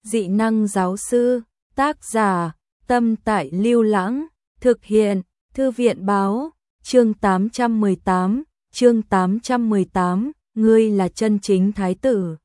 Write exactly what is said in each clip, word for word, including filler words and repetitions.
dị năng giáo sư, tác giả, Tâm Tại Lưu Lãng, thực hiện, Thư viện báo, chương tám trăm mười tám, chương tám trăm mười tám, ngươi là chân chính thái tử.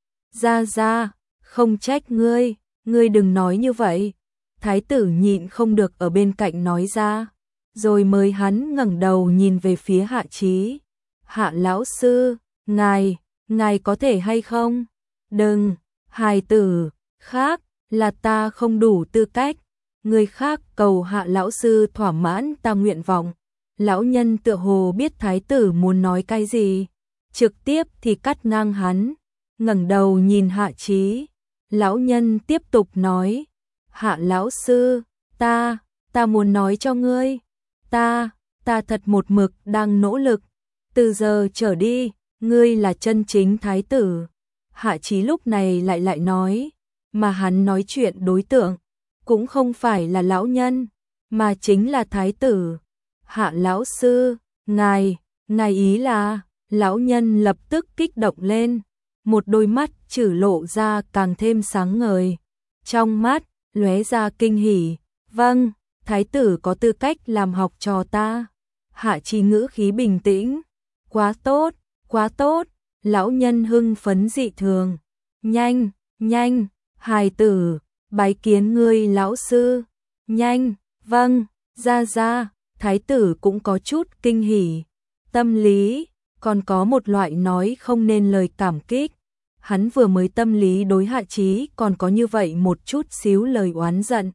Gia Gia, không trách ngươi, ngươi đừng nói như vậy. Thái tử nhịn không được ở bên cạnh nói ra, rồi mới hắn ngẩng đầu nhìn về phía Hạ Chí. Hạ lão sư, ngài, ngài có thể hay không? Đừng, hài tử, khác, là ta không đủ tư cách. Người khác cầu Hạ lão sư thỏa mãn ta nguyện vọng. Lão nhân tựa hồ biết thái tử muốn nói cái gì, trực tiếp thì cắt ngang hắn, ngẩng đầu nhìn Hạ Chí. Lão nhân tiếp tục nói, Hạ lão sư, ta, ta muốn nói cho ngươi, ta, ta thật một mực đang nỗ lực, từ giờ trở đi, ngươi là chân chính thái tử. Hạ Chí lúc này lại lại nói, mà hắn nói chuyện đối tượng, cũng không phải là lão nhân, mà chính là thái tử. Hạ lão sư, ngài, ngài ý là, lão nhân lập tức kích động lên, một đôi mắt chử lộ ra càng thêm sáng ngời, trong mắt lóe ra kinh hỉ. Vâng, thái tử có tư cách làm học trò ta. Hạ Chí ngữ khí bình tĩnh, quá tốt, quá tốt. Lão nhân hưng phấn dị thường, nhanh, nhanh, hài tử, bái kiến ngươi lão sư, nhanh, vâng, Gia Gia. Thái tử cũng có chút kinh hỉ, tâm lý, còn có một loại nói không nên lời cảm kích. Hắn vừa mới tâm lý đối Hạ Chí còn có như vậy một chút xíu lời oán giận.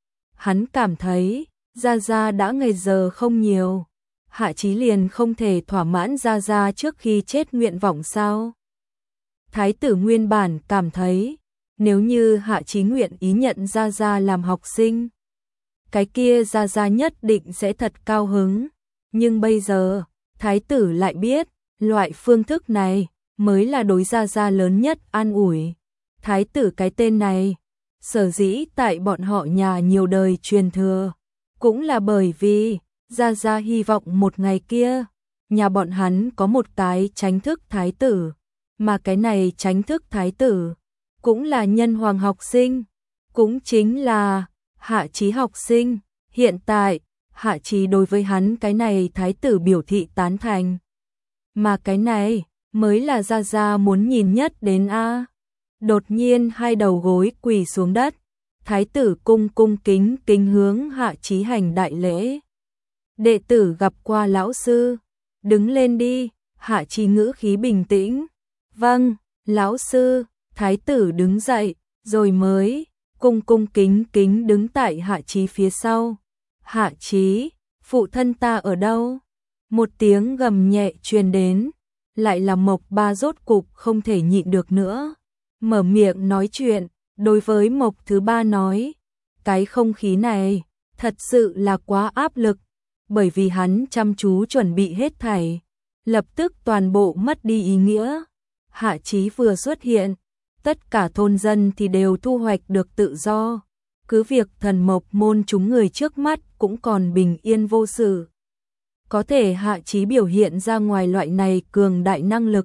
Hắn cảm thấy, Gia Gia đã ngày giờ không nhiều, Hạ Chí liền không thể thỏa mãn Gia Gia trước khi chết nguyện vọng sao? Thái tử nguyên bản cảm thấy, nếu như Hạ Chí nguyện ý nhận Gia Gia làm học sinh, cái kia Gia Gia nhất định sẽ thật cao hứng. Nhưng bây giờ, thái tử lại biết, loại phương thức này mới là đối Gia Gia lớn nhất an ủi. Thái tử cái tên này, sở dĩ tại bọn họ nhà nhiều đời truyền thừa, cũng là bởi vì Gia Gia hy vọng một ngày kia, nhà bọn hắn có một cái chánh thức thái tử, mà cái này chánh thức thái tử, cũng là nhân hoàng học sinh, cũng chính là Hạ Chí học sinh. Hiện tại, Hạ Chí đối với hắn cái này thái tử biểu thị tán thành. Mà cái này, mới là Gia Gia muốn nhìn nhất đến a. Đột nhiên hai đầu gối quỳ xuống đất, thái tử cung cung kính kính hướng Hạ Chí hành đại lễ. Đệ tử gặp qua lão sư, đứng lên đi. Hạ Chí ngữ khí bình tĩnh, vâng, lão sư. Thái tử đứng dậy, rồi mới cung cung kính kính đứng tại Hạ Chí phía sau. Hạ Chí, phụ thân ta ở đâu? Một tiếng gầm nhẹ truyền đến, lại là Mộc Ba rốt cục không thể nhịn được nữa, mở miệng nói chuyện, đối với Mộc thứ ba nói, cái không khí này thật sự là quá áp lực, bởi vì hắn chăm chú chuẩn bị hết thảy, lập tức toàn bộ mất đi ý nghĩa. Hạ Chí vừa xuất hiện, tất cả thôn dân thì đều thu hoạch được tự do, cứ việc thần Mộc môn chúng người trước mắt cũng còn bình yên vô sự. Có thể Hạ Chí biểu hiện ra ngoài loại này cường đại năng lực,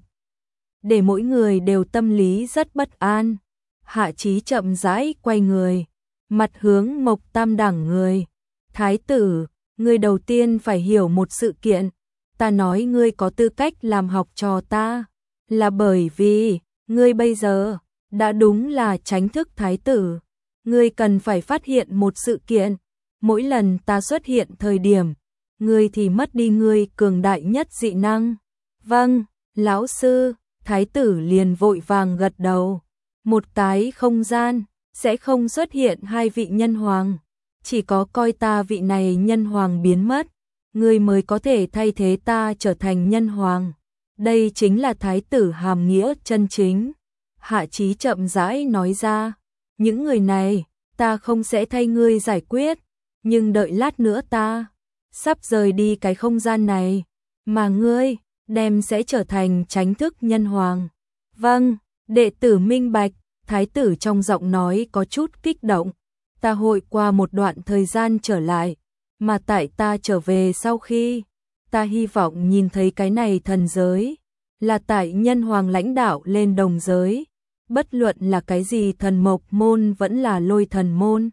để mỗi người đều tâm lý rất bất an. Hạ Chí chậm rãi quay người, mặt hướng Mộc Tam đẳng người. Thái tử, ngươi đầu tiên phải hiểu một sự kiện, ta nói ngươi có tư cách làm học trò ta, là bởi vì, ngươi bây giờ, đã đúng là chánh thức thái tử. Ngươi cần phải phát hiện một sự kiện, mỗi lần ta xuất hiện thời điểm, ngươi thì mất đi ngươi cường đại nhất dị năng. Vâng, lão sư. Thái tử liền vội vàng gật đầu. Một cái không gian, sẽ không xuất hiện hai vị nhân hoàng, chỉ có coi ta vị này nhân hoàng biến mất, ngươi mới có thể thay thế ta trở thành nhân hoàng. Đây chính là thái tử hàm nghĩa chân chính. Hạ Chí chậm rãi nói ra, những người này, ta không sẽ thay ngươi giải quyết, nhưng đợi lát nữa ta sắp rời đi cái không gian này, mà ngươi đem sẽ trở thành chánh thức nhân hoàng. Vâng, đệ tử minh bạch. Thái tử trong giọng nói có chút kích động. Ta hội qua một đoạn thời gian trở lại, mà tại ta trở về sau khi, ta hy vọng nhìn thấy cái này thần giới, là tại nhân hoàng lãnh đạo lên đồng giới. bất luận là cái gì thần mộc môn vẫn là lôi thần môn,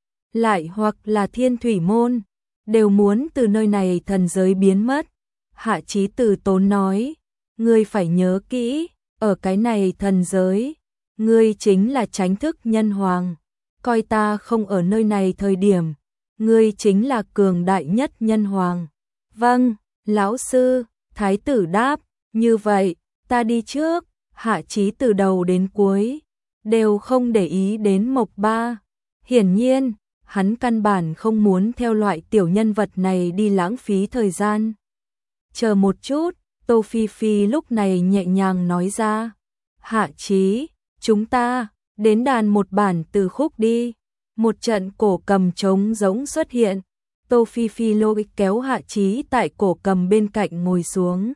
lại hoặc là thiên thủy môn, đều muốn từ nơi này thần giới biến mất. Hạ Chí từ tốn nói, ngươi phải nhớ kỹ, ở cái này thần giới, ngươi chính là chánh thức nhân hoàng, coi ta không ở nơi này thời điểm, ngươi chính là cường đại nhất nhân hoàng. Vâng, lão sư, thái tử đáp, như vậy, ta đi trước. Hạ Chí từ đầu đến cuối đều không để ý đến Mộc Ba. Hiển nhiên, hắn căn bản không muốn theo loại tiểu nhân vật này đi lãng phí thời gian. Chờ một chút, Tô Phi Phi lúc này nhẹ nhàng nói ra, Hạ Chí, chúng ta đến đàn một bản từ khúc đi. Một trận cổ cầm trống rỗng xuất hiện, Tô Phi Phi lôi kéo Hạ Chí tại cổ cầm bên cạnh ngồi xuống.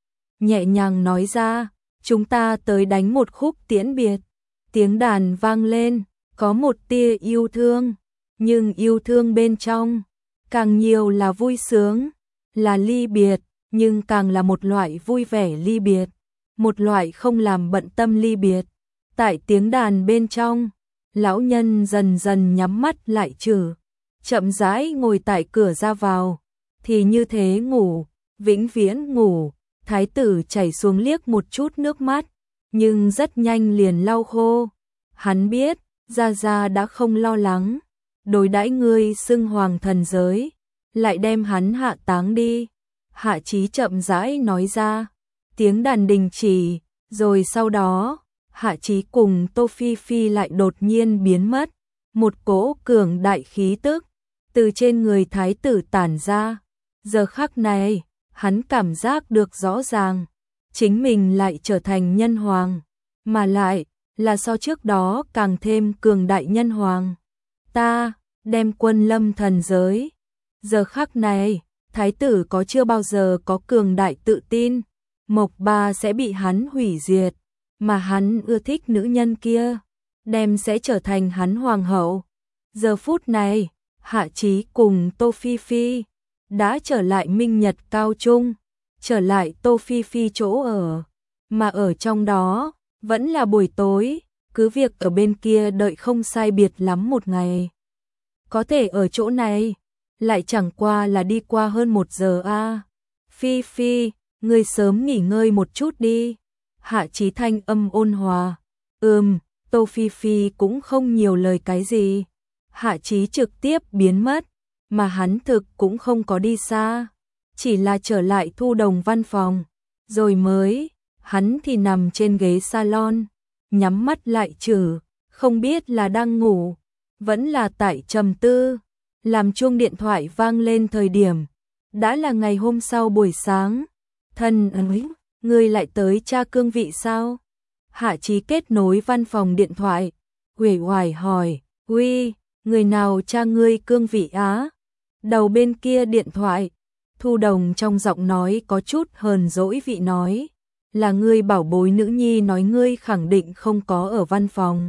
Nhẹ nhàng nói ra, chúng ta tới đánh một khúc tiễn biệt. Tiếng đàn vang lên, có một tia yêu thương, nhưng yêu thương bên trong, càng nhiều là vui sướng, là ly biệt, nhưng càng là một loại vui vẻ ly biệt, một loại không làm bận tâm ly biệt. Tại tiếng đàn bên trong, lão nhân dần dần nhắm mắt lại trừ, chậm rãi ngồi tại cửa ra vào, thì như thế ngủ, vĩnh viễn ngủ. Thái tử chảy xuống liếc một chút nước mắt, nhưng rất nhanh liền lau khô. Hắn biết, Gia Gia đã không lo lắng, đối đãi ngươi xưng hoàng thần giới, lại đem hắn hạ táng đi. Hạ Chí chậm rãi nói ra, tiếng đàn đình chỉ, rồi sau đó, Hạ Chí cùng Tô Phi Phi lại đột nhiên biến mất, một cỗ cường đại khí tức từ trên người thái tử tản ra. Giờ khắc này, hắn cảm giác được rõ ràng, chính mình lại trở thành nhân hoàng, mà lại là so trước đó càng thêm cường đại nhân hoàng. Ta đem quân lâm thần giới. Giờ khắc này, thái tử có chưa bao giờ có cường đại tự tin, Mộc Ba sẽ bị hắn hủy diệt, mà hắn ưa thích nữ nhân kia, đem sẽ trở thành hắn hoàng hậu. Giờ phút này, Hạ Chí cùng Tô Phi Phi đã trở lại Minh Nhật Cao Trung, trở lại Tô Phi Phi chỗ ở, mà ở trong đó, vẫn là buổi tối, cứ việc ở bên kia đợi không sai biệt lắm một ngày. Có thể ở chỗ này, lại chẳng qua là đi qua hơn một giờ a. À. Phi Phi, ngươi sớm nghỉ ngơi một chút đi. Hạ Chí thanh âm ôn hòa. Ừm, Tô Phi Phi cũng không nhiều lời cái gì. Hạ Chí trực tiếp biến mất, mà hắn thực cũng không có đi xa, chỉ là trở lại Thu Đồng văn phòng, rồi mới, hắn thì nằm trên ghế salon, nhắm mắt lại trừ, không biết là đang ngủ, vẫn là tại trầm tư. Làm chuông điện thoại vang lên thời điểm, đã là ngày hôm sau buổi sáng. Thân ơi, ngươi lại tới tra cương vị sao? Hạ Chí kết nối văn phòng điện thoại, uể oải hỏi, uy, người nào tra ngươi cương vị á? Đầu bên kia điện thoại, Thu Đồng trong giọng nói có chút hờn dỗi vị nói, là ngươi bảo bối nữ nhi nói ngươi khẳng định không có ở văn phòng.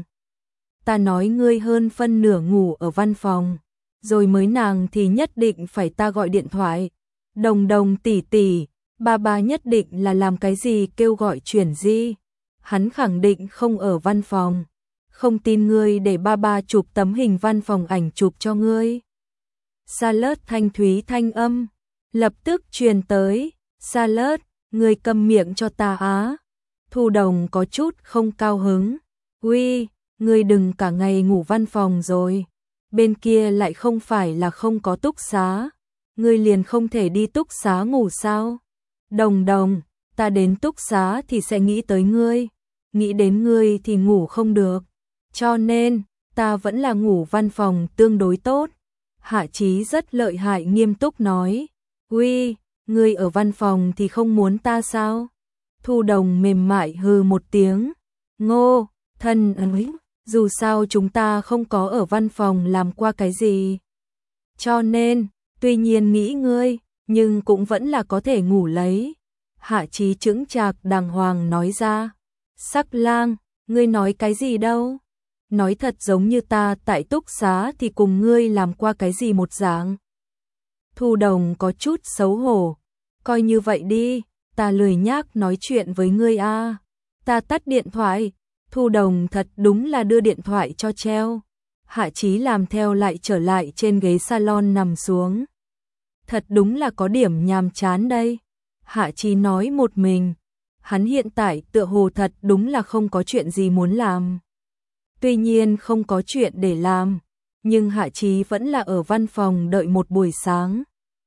Ta nói ngươi hơn phân nửa ngủ ở văn phòng, rồi mới nàng thì nhất định phải ta gọi điện thoại. Đồng Đồng tỷ tỷ, ba ba nhất định là làm cái gì kêu gọi chuyển di. Hắn khẳng định không ở văn phòng. Không tin ngươi để ba ba chụp tấm hình văn phòng ảnh chụp cho ngươi. Salad thanh thúy thanh âm lập tức truyền tới. Salad, ngươi câm miệng cho ta á. Thu Đồng có chút không cao hứng. Uy, ngươi đừng cả ngày ngủ văn phòng rồi. Bên kia lại không phải là không có túc xá. Ngươi liền không thể đi túc xá ngủ sao? Đồng Đồng, ta đến túc xá thì sẽ nghĩ tới ngươi. Nghĩ đến ngươi thì ngủ không được. Cho nên, ta vẫn là ngủ văn phòng tương đối tốt. Hạ Chí rất lợi hại nghiêm túc nói. Uy, ngươi ở văn phòng thì không muốn ta sao? Thu Đồng mềm mại hừ một tiếng. Ngô, thân ơi, dù sao chúng ta không có ở văn phòng làm qua cái gì. Cho nên, tuy nhiên nghĩ ngươi, nhưng cũng vẫn là có thể ngủ lấy. Hạ Chí chững chạc đàng hoàng nói ra. Sắc Lang, ngươi nói cái gì đâu? Nói thật giống như ta tại túc xá thì cùng ngươi làm qua cái gì một dạng. Thu Đồng có chút xấu hổ. Coi như vậy đi, ta lười nhác nói chuyện với ngươi a. Ta tắt điện thoại, Thu Đồng thật đúng là đưa điện thoại cho treo. Hạ Chí làm theo lại trở lại trên ghế salon nằm xuống. Thật đúng là có điểm nhàm chán đây. Hạ Chí nói một mình. Hắn hiện tại tựa hồ thật đúng là không có chuyện gì muốn làm. Tuy nhiên không có chuyện để làm, nhưng Hạ Chí vẫn là ở văn phòng đợi một buổi sáng.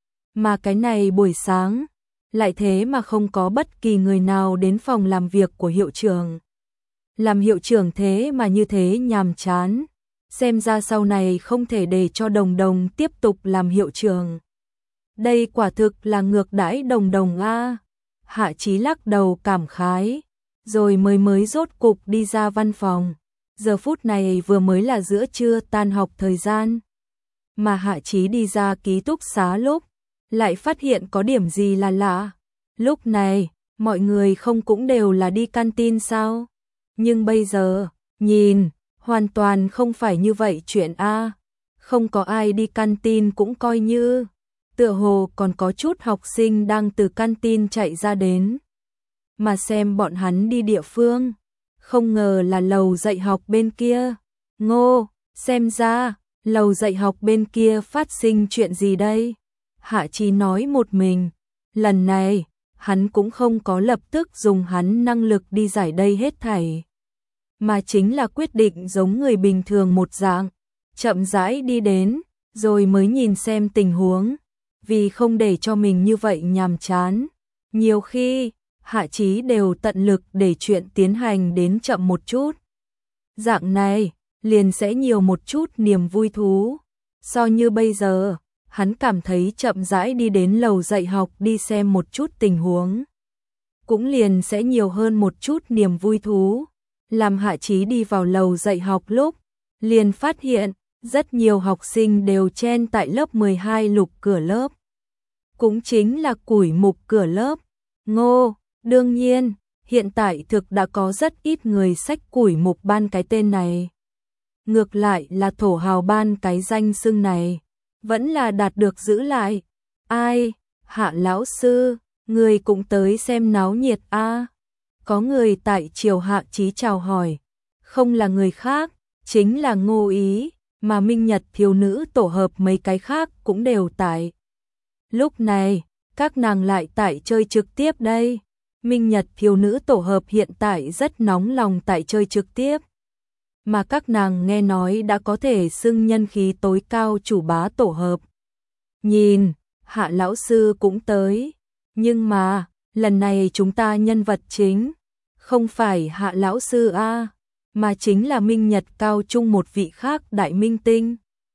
Mà cái này buổi sáng, lại thế mà không có bất kỳ người nào đến phòng làm việc của hiệu trưởng. Làm hiệu trưởng thế mà như thế nhàm chán. Xem ra sau này không thể để cho Đồng Đồng tiếp tục làm hiệu trưởng. Đây quả thực là ngược đãi Đồng Đồng a. Hạ Chí lắc đầu cảm khái, rồi mới mới rốt cục đi ra văn phòng. Giờ phút này vừa mới là giữa trưa tan học thời gian. Mà Hạ Chí đi ra ký túc xá lúc, lại phát hiện có điểm gì là lạ. Lúc này, mọi người không cũng đều là đi canteen sao? Nhưng bây giờ, nhìn, hoàn toàn không phải như vậy chuyện a. Không có ai đi canteen cũng coi như, tựa hồ còn có chút học sinh đang từ canteen chạy ra đến. Mà xem bọn hắn đi địa phương, không ngờ là lầu dạy học bên kia. Ngô, xem ra, lầu dạy học bên kia phát sinh chuyện gì đây? Hạ Chí nói một mình, lần này, hắn cũng không có lập tức dùng hắn năng lực đi giải đây hết thảy. Mà chính là quyết định giống người bình thường một dạng, chậm rãi đi đến, rồi mới nhìn xem tình huống. Vì không để cho mình như vậy nhàm chán. Nhiều khi, Hạ Chí đều tận lực để chuyện tiến hành đến chậm một chút. Dạng này, liền sẽ nhiều một chút niềm vui thú. So như bây giờ, hắn cảm thấy chậm rãi đi đến lầu dạy học đi xem một chút tình huống. Cũng liền sẽ nhiều hơn một chút niềm vui thú. Làm Hạ Chí đi vào lầu dạy học lúc, liền phát hiện, rất nhiều học sinh đều chen tại lớp mười hai lục cửa lớp. Cũng chính là củi mục cửa lớp. Ngô, đương nhiên, hiện tại thực đã có rất ít người xách củi mục ban cái tên này. Ngược lại là thổ hào ban cái danh xưng này, vẫn là đạt được giữ lại. Ai, Hạ lão sư, người cũng tới xem náo nhiệt a. À? Có người tại chiều Hạ Chí chào hỏi, không là người khác, chính là Ngô Ý, mà Minh Nhật thiếu nữ tổ hợp mấy cái khác cũng đều tại. Lúc này, các nàng lại tại chơi trực tiếp đây. Minh Nhật thiếu nữ tổ hợp hiện tại rất nóng lòng tại chơi trực tiếp. Mà các nàng nghe nói đã có thể xưng nhân khí tối cao chủ bá tổ hợp. Nhìn, Hạ lão sư cũng tới. Nhưng mà, lần này chúng ta nhân vật chính, không phải Hạ lão sư a, mà chính là Minh Nhật cao trung một vị khác đại minh tinh.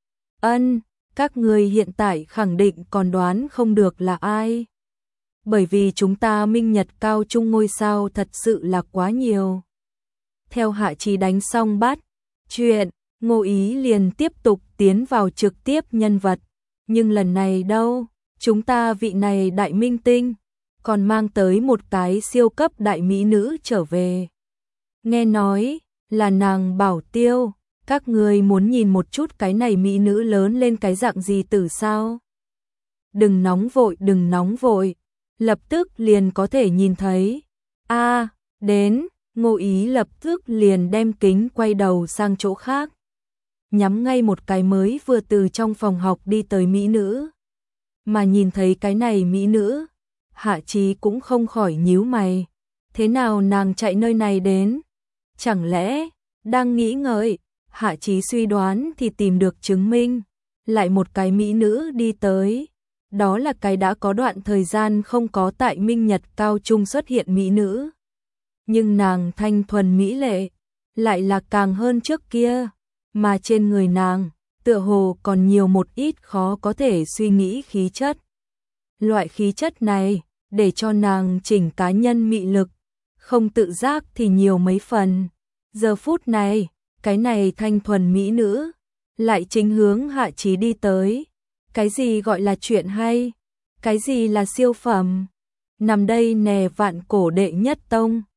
Ân, các người hiện tại khẳng định còn đoán không được là ai. Bởi vì chúng ta Minh Nhật cao trung ngôi sao thật sự là quá nhiều. Theo Hạ Chí đánh xong bát chuyện, Ngô Ý liền tiếp tục tiến vào trực tiếp nhân vật. Nhưng lần này đâu, chúng ta vị này đại minh tinh, còn mang tới một cái siêu cấp đại mỹ nữ trở về. Nghe nói, là nàng Bảo Tiêu, các người muốn nhìn một chút cái này mỹ nữ lớn lên cái dạng gì từ sao? Đừng nóng vội, đừng nóng vội, lập tức liền có thể nhìn thấy. A, à, đến, Ngô Ý lập tức liền đem kính quay đầu sang chỗ khác. Nhắm ngay một cái mới vừa từ trong phòng học đi tới mỹ nữ. Mà nhìn thấy cái này mỹ nữ, Hạ Chí cũng không khỏi nhíu mày. Thế nào nàng chạy nơi này đến? Chẳng lẽ, đang nghĩ ngợi, Hạ Chí suy đoán thì tìm được chứng minh. Lại một cái mỹ nữ đi tới. Đó là cái đã có đoạn thời gian không có tại Minh Nhật cao trung xuất hiện mỹ nữ. Nhưng nàng thanh thuần mỹ lệ, lại là càng hơn trước kia. Mà trên người nàng, tựa hồ còn nhiều một ít khó có thể suy nghĩ khí chất. Loại khí chất này, để cho nàng chỉnh cá nhân mị lực, không tự giác thì nhiều mấy phần. Giờ phút này, cái này thanh thuần mỹ nữ, lại chính hướng Hạ Chí đi tới. Cái gì gọi là chuyện hay? Cái gì là siêu phẩm? Nằm đây nè vạn cổ đệ nhất tông.